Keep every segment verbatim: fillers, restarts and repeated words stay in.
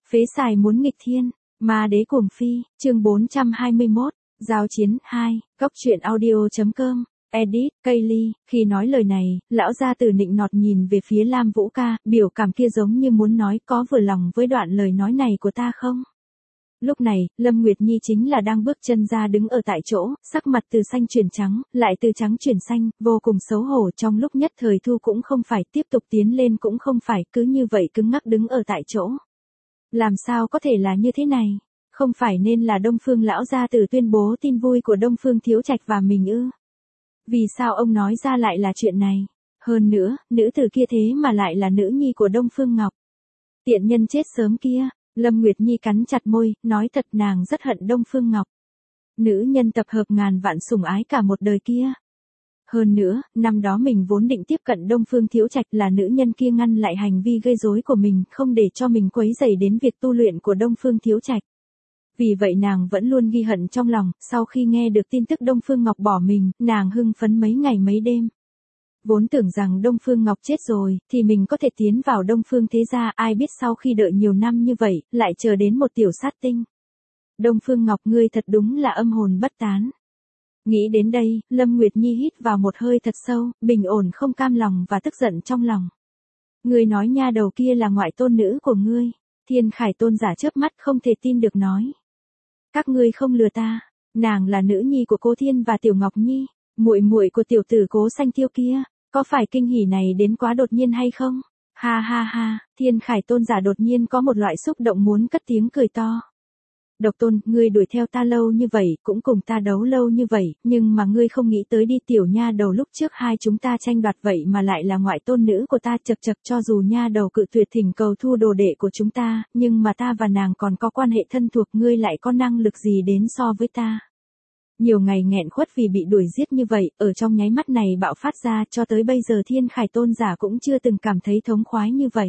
Phế xài muốn nghịch thiên, ma đế cuồng phi, chương bốn trăm hai mươi mốt, giao chiến hai, cốc truyện audio.com, edit, Kaylee, khi nói lời này, lão gia tử nịnh nọt nhìn về phía Lam Vũ ca, biểu cảm kia giống như muốn nói có vừa lòng với đoạn lời nói này của ta không? Lúc này, Lâm Nguyệt Nhi chính là đang bước chân ra đứng ở tại chỗ, sắc mặt từ xanh chuyển trắng, lại từ trắng chuyển xanh, vô cùng xấu hổ trong lúc nhất thời thu cũng không phải, tiếp tục tiến lên cũng không phải, cứ như vậy cứng ngắc đứng ở tại chỗ. Làm sao có thể là như thế này? Không phải nên là Đông Phương lão gia tử tuyên bố tin vui của Đông Phương Thiếu Trạch và mình ư? Vì sao ông nói ra lại là chuyện này? Hơn nữa, nữ tử kia thế mà lại là nữ nhi của Đông Phương Ngọc. Tiện nhân chết sớm kia. Lâm Nguyệt Nhi cắn chặt môi, nói thật nàng rất hận Đông Phương Ngọc. Nữ nhân tập hợp ngàn vạn sủng ái cả một đời kia. Hơn nữa, năm đó mình vốn định tiếp cận Đông Phương Thiếu Trạch, là nữ nhân kia ngăn lại hành vi gây rối của mình, không để cho mình quấy rầy đến việc tu luyện của Đông Phương Thiếu Trạch. Vì vậy nàng vẫn luôn ghi hận trong lòng, sau khi nghe được tin tức Đông Phương Ngọc bỏ mình, nàng hưng phấn mấy ngày mấy đêm. Vốn tưởng rằng Đông Phương Ngọc chết rồi, thì mình có thể tiến vào Đông Phương thế gia, ai biết sau khi đợi nhiều năm như vậy, lại chờ đến một tiểu sát tinh. Đông Phương Ngọc ngươi thật đúng là âm hồn bất tán. Nghĩ đến đây, Lâm Nguyệt Nhi hít vào một hơi thật sâu, bình ổn không cam lòng và tức giận trong lòng. Ngươi nói nha đầu kia là ngoại tôn nữ của ngươi. Thiên Khải Tôn giả chớp mắt không thể tin được nói. Các ngươi không lừa ta, nàng là nữ nhi của Cố Thiên và Tiểu Ngọc Nhi, muội muội của tiểu tử Cố Xanh Tiêu kia. Có phải kinh hỉ này đến quá đột nhiên hay không? Ha ha ha, Thiên Khải Tôn giả đột nhiên có một loại xúc động muốn cất tiếng cười to. Độc Tôn, ngươi đuổi theo ta lâu như vậy, cũng cùng ta đấu lâu như vậy, nhưng mà ngươi không nghĩ tới đi tiểu nha đầu lúc trước hai chúng ta tranh đoạt vậy mà lại là ngoại tôn nữ của ta, chật chật, cho dù nha đầu cự tuyệt thỉnh cầu thu đồ đệ của chúng ta, nhưng mà ta và nàng còn có quan hệ thân thuộc, ngươi lại có năng lực gì đến so với ta? Nhiều ngày nghẹn khuất vì bị đuổi giết như vậy, ở trong nháy mắt này bạo phát ra, cho tới bây giờ Thiên Khải Tôn giả cũng chưa từng cảm thấy thống khoái như vậy.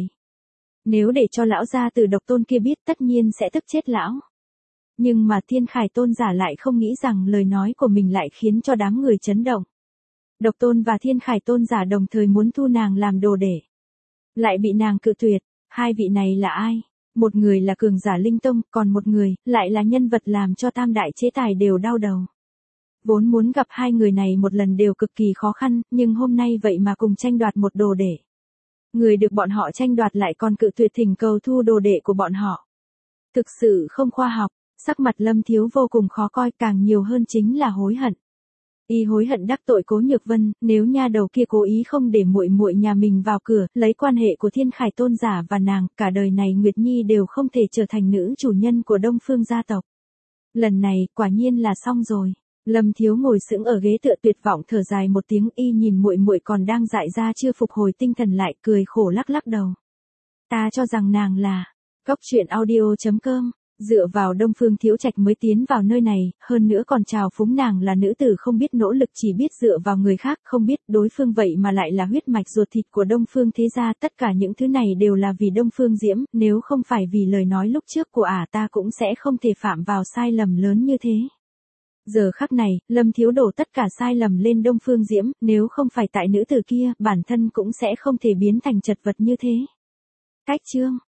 Nếu để cho lão gia tử Độc Tôn kia biết tất nhiên sẽ tức chết lão. Nhưng mà Thiên Khải Tôn giả lại không nghĩ rằng lời nói của mình lại khiến cho đám người chấn động. Độc Tôn và Thiên Khải Tôn giả đồng thời muốn thu nàng làm đồ đệ. Lại bị nàng cự tuyệt, hai vị này là ai? Một người là cường giả linh tông, còn một người, lại là nhân vật làm cho tam đại chế tài đều đau đầu. Vốn muốn gặp hai người này một lần đều cực kỳ khó khăn, nhưng hôm nay vậy mà cùng tranh đoạt một đồ đệ. Người được bọn họ tranh đoạt lại còn cự tuyệt thỉnh cầu thu đồ đệ của bọn họ. Thực sự không khoa học, sắc mặt Lâm Thiếu vô cùng khó coi, càng nhiều hơn chính là hối hận. Y hối hận đắc tội Cố Nhược Vân, nếu nha đầu kia cố ý không để muội muội nhà mình vào cửa, lấy quan hệ của Thiên Khải Tôn giả và nàng, cả đời này Nguyệt Nhi đều không thể trở thành nữ chủ nhân của Đông Phương gia tộc. Lần này, quả nhiên là xong rồi. Lâm Thiếu ngồi sững ở ghế tựa tuyệt vọng thở dài một tiếng, y nhìn muội muội còn đang dại ra chưa phục hồi tinh thần lại, cười khổ lắc lắc đầu. Ta cho rằng nàng là cốc truyện audio.com. Dựa vào Đông Phương Thiếu Trạch mới tiến vào nơi này, hơn nữa còn trào phúng nàng là nữ tử không biết nỗ lực, chỉ biết dựa vào người khác, không biết đối phương vậy mà lại là huyết mạch ruột thịt của Đông Phương thế gia, tất cả những thứ này đều là vì Đông Phương Diễm, nếu không phải vì lời nói lúc trước của ả ta cũng sẽ không thể phạm vào sai lầm lớn như thế. Giờ khắc này, Lâm Thiếu đổ tất cả sai lầm lên Đông Phương Diễm, nếu không phải tại nữ tử kia, bản thân cũng sẽ không thể biến thành chật vật như thế. Cách chương